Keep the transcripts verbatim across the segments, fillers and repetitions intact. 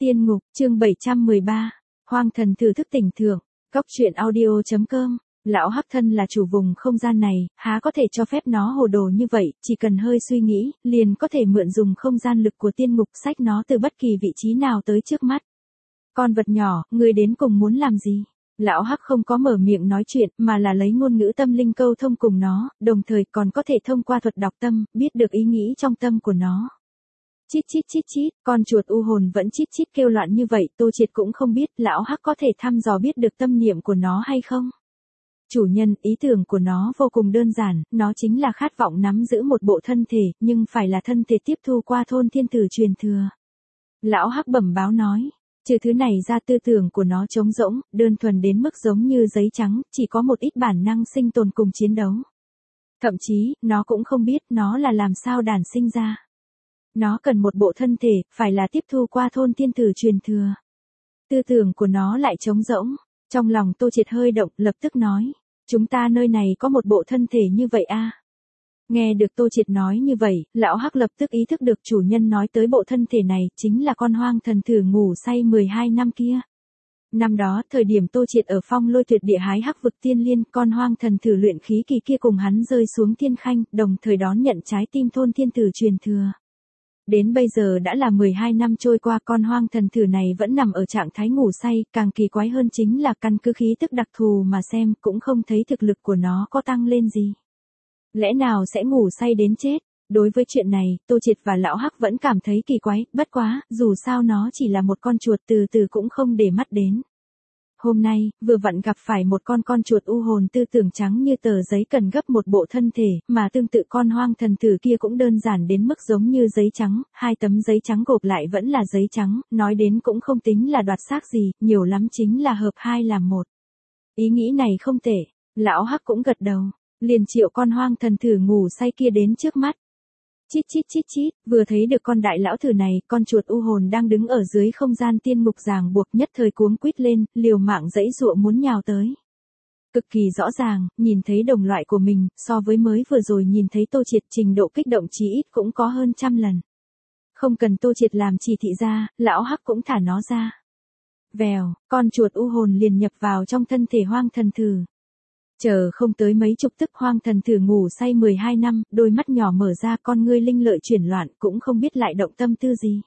Tiên ngục, chương bảy trăm mười ba, Hoang thần thử thức tỉnh thưởng, Cóc truyện audio chấm com. Lão Hắc thân là chủ vùng không gian này, há có thể cho phép nó hồ đồ như vậy, chỉ cần hơi suy nghĩ, liền có thể mượn dùng không gian lực của tiên ngục xách nó từ bất kỳ vị trí nào tới trước mắt. Con vật nhỏ, ngươi đến cùng muốn làm gì? Lão Hắc không có mở miệng nói chuyện, mà là lấy ngôn ngữ tâm linh câu thông cùng nó, đồng thời còn có thể thông qua thuật đọc tâm, biết được ý nghĩ trong tâm của nó. Chít chít chít chít, con chuột u hồn vẫn chít chít kêu loạn như vậy, Tô Triệt cũng không biết Lão Hắc có thể thăm dò biết được tâm niệm của nó hay không. Chủ nhân, ý tưởng của nó vô cùng đơn giản, nó chính là khát vọng nắm giữ một bộ thân thể, nhưng phải là thân thể tiếp thu qua thôn thiên tử truyền thừa. Lão Hắc bẩm báo nói, trừ thứ này ra tư tưởng của nó trống rỗng, đơn thuần đến mức giống như giấy trắng, chỉ có một ít bản năng sinh tồn cùng chiến đấu. Thậm chí, nó cũng không biết nó là làm sao đản sinh ra. Nó cần một bộ thân thể, phải là tiếp thu qua thôn thiên tử truyền thừa. Tư tưởng của nó lại trống rỗng. Trong lòng Tô Triệt hơi động, lập tức nói, chúng ta nơi này có một bộ thân thể như vậy a. À? Nghe được Tô Triệt nói như vậy, Lão Hắc lập tức ý thức được chủ nhân nói tới bộ thân thể này, chính là con hoang thần thử ngủ say mười hai năm kia. Năm đó, thời điểm Tô Triệt ở Phong Lôi Tuyệt Địa hái hắc vực tiên liên, con hoang thần thử luyện khí kỳ kia cùng hắn rơi xuống thiên khanh, đồng thời đón nhận trái tim thôn thiên tử truyền thừa. Đến bây giờ đã là mười hai năm trôi qua, con hoang thần thử này vẫn nằm ở trạng thái ngủ say, càng kỳ quái hơn chính là căn cứ khí tức đặc thù mà xem cũng không thấy thực lực của nó có tăng lên gì. Lẽ nào sẽ ngủ say đến chết? Đối với chuyện này, Tô Triệt và Lão Hắc vẫn cảm thấy kỳ quái, bất quá, dù sao nó chỉ là một con chuột từ từ cũng không để mắt đến. Hôm nay, vừa vặn gặp phải một con con chuột u hồn tư tưởng trắng như tờ giấy cần gấp một bộ thân thể, mà tương tự con hoang thần thử kia cũng đơn giản đến mức giống như giấy trắng, hai tấm giấy trắng gộp lại vẫn là giấy trắng, nói đến cũng không tính là đoạt xác gì, nhiều lắm chính là hợp hai làm một. Ý nghĩ này không tệ, Lão Hắc cũng gật đầu, liền triệu con hoang thần thử ngủ say kia đến trước mắt. Chít chít chít chít, vừa thấy được con đại lão thử này, con chuột u hồn đang đứng ở dưới không gian tiên ngục ràng buộc nhất thời cuống quýt lên, liều mạng dãy dụa muốn nhào tới. Cực kỳ rõ ràng, nhìn thấy đồng loại của mình, so với mới vừa rồi nhìn thấy Tô Triệt trình độ kích động chí ít cũng có hơn trăm lần. Không cần Tô Triệt làm chỉ thị ra, Lão Hắc cũng thả nó ra. Vèo, con chuột u hồn liền nhập vào trong thân thể hoang thần thử. Chờ không tới mấy chục tức hoang thần thử ngủ say mười hai năm, đôi mắt nhỏ mở ra, con ngươi linh lợi chuyển loạn, cũng không biết lại động tâm tư gì.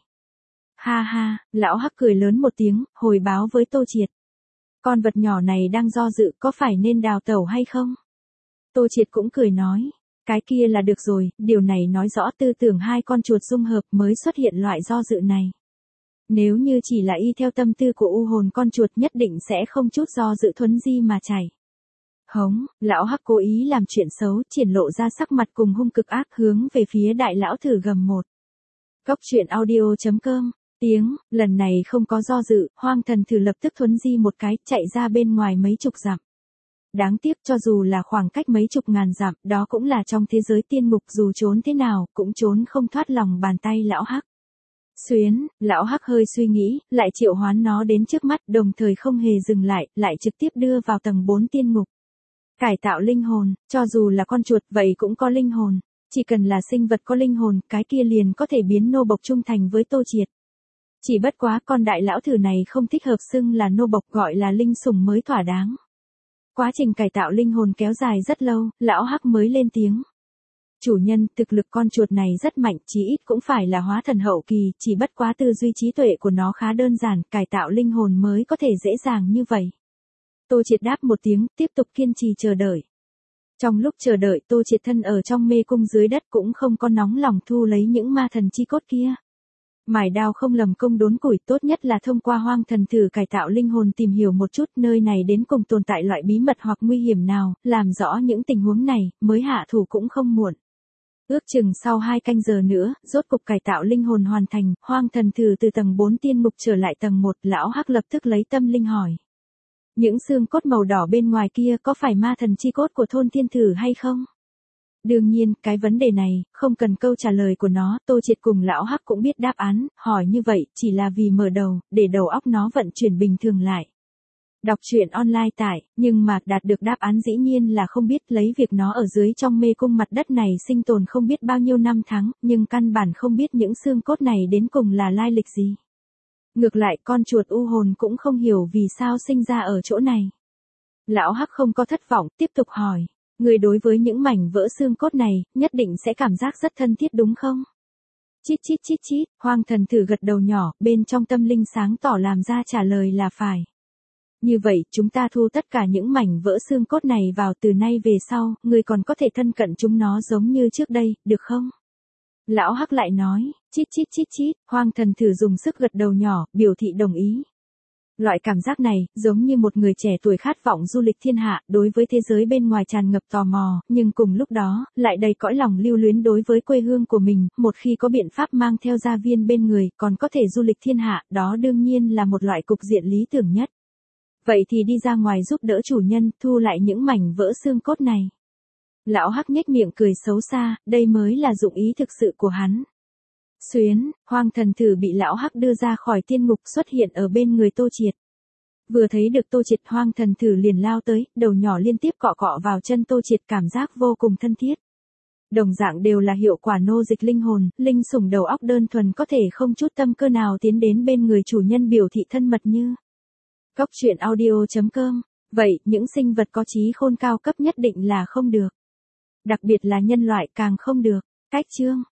Ha ha, Lão Hắc cười lớn một tiếng, hồi báo với Tô Triệt. Con vật nhỏ này đang do dự có phải nên đào tẩu hay không? Tô Triệt cũng cười nói, cái kia là được rồi, điều này nói rõ tư tưởng hai con chuột dung hợp mới xuất hiện loại do dự này. Nếu như chỉ là y theo tâm tư của u hồn con chuột nhất định sẽ không chút do dự thuấn di mà chảy. Hống, Lão Hắc cố ý làm chuyện xấu, triển lộ ra sắc mặt cùng hung cực ác hướng về phía đại lão thử gầm một. Cóc truyện audio chấm com, tiếng, lần này không có do dự, hoang thần thử lập tức thuấn di một cái, chạy ra bên ngoài mấy chục dặm. Đáng tiếc cho dù là khoảng cách mấy chục ngàn dặm, đó cũng là trong thế giới tiên ngục, dù trốn thế nào, cũng trốn không thoát lòng bàn tay Lão Hắc. Xuyến, Lão Hắc hơi suy nghĩ, lại triệu hoán nó đến trước mắt, đồng thời không hề dừng lại, lại trực tiếp đưa vào tầng bốn tiên ngục. Cải tạo linh hồn, cho dù là con chuột vậy cũng có linh hồn, chỉ cần là sinh vật có linh hồn, cái kia liền có thể biến nô bộc trung thành với Tô Triệt. Chỉ bất quá con đại lão thử này không thích hợp xưng là nô bộc, gọi là linh sủng mới thỏa đáng. Quá trình cải tạo linh hồn kéo dài rất lâu, Lão Hắc mới lên tiếng. Chủ nhân, thực lực con chuột này rất mạnh, chí ít cũng phải là hóa thần hậu kỳ, chỉ bất quá tư duy trí tuệ của nó khá đơn giản, cải tạo linh hồn mới có thể dễ dàng như vậy. Tô Triệt đáp một tiếng, tiếp tục kiên trì chờ đợi. Trong lúc chờ đợi, Tô Triệt thân ở trong mê cung dưới đất cũng không có nóng lòng thu lấy những ma thần chi cốt kia. Mài đao không lầm công đốn củi, tốt nhất là thông qua hoang thần thử cải tạo linh hồn tìm hiểu một chút nơi này đến cùng tồn tại loại bí mật hoặc nguy hiểm nào, làm rõ những tình huống này, mới hạ thủ cũng không muộn. Ước chừng sau hai canh giờ nữa, rốt cục cải tạo linh hồn hoàn thành, hoang thần thử từ tầng bốn tiên ngục trở lại tầng một, Lão Hắc lập tức lấy tâm linh hỏi. Những xương cốt màu đỏ bên ngoài kia có phải ma thần chi cốt của thôn thiên thử hay không? Đương nhiên, cái vấn đề này, không cần câu trả lời của nó, Tô Triệt cùng Lão Hắc cũng biết đáp án, hỏi như vậy, chỉ là vì mở đầu, để đầu óc nó vận chuyển bình thường lại. Đọc truyện online tải, nhưng mà đạt được đáp án dĩ nhiên là không biết, lấy việc nó ở dưới trong mê cung mặt đất này sinh tồn không biết bao nhiêu năm tháng, nhưng căn bản không biết những xương cốt này đến cùng là lai lịch gì. Ngược lại con chuột u hồn cũng không hiểu vì sao sinh ra ở chỗ này. Lão Hắc không có thất vọng, tiếp tục hỏi. Người đối với những mảnh vỡ xương cốt này, nhất định sẽ cảm giác rất thân thiết đúng không? Chít chít chít chít, Hoang Thần Thử gật đầu nhỏ, bên trong tâm linh sáng tỏ làm ra trả lời là phải. Như vậy, chúng ta thu tất cả những mảnh vỡ xương cốt này vào từ nay về sau, người còn có thể thân cận chúng nó giống như trước đây, được không? Lão Hắc lại nói, chít chít chít chít, Hoang Thần Thử dùng sức gật đầu nhỏ, biểu thị đồng ý. Loại cảm giác này, giống như một người trẻ tuổi khát vọng du lịch thiên hạ, đối với thế giới bên ngoài tràn ngập tò mò, nhưng cùng lúc đó, lại đầy cõi lòng lưu luyến đối với quê hương của mình, một khi có biện pháp mang theo gia viên bên người, còn có thể du lịch thiên hạ, đó đương nhiên là một loại cục diện lý tưởng nhất. Vậy thì đi ra ngoài giúp đỡ chủ nhân, thu lại những mảnh vỡ xương cốt này. Lão Hắc nhếch miệng cười xấu xa, đây mới là dụng ý thực sự của hắn. Xuyến, Hoang Thần Thử bị Lão Hắc đưa ra khỏi tiên ngục xuất hiện ở bên người Tô Triệt. Vừa thấy được Tô Triệt, Hoang Thần Thử liền lao tới, đầu nhỏ liên tiếp cọ cọ vào chân Tô Triệt, cảm giác vô cùng thân thiết. Đồng dạng đều là hiệu quả nô dịch linh hồn, linh sủng đầu óc đơn thuần có thể không chút tâm cơ nào tiến đến bên người chủ nhân biểu thị thân mật như. Cốc truyện audio chấm com. Vậy, những sinh vật có trí khôn cao cấp nhất định là không được. Đặc biệt là nhân loại càng không được. Cách chương.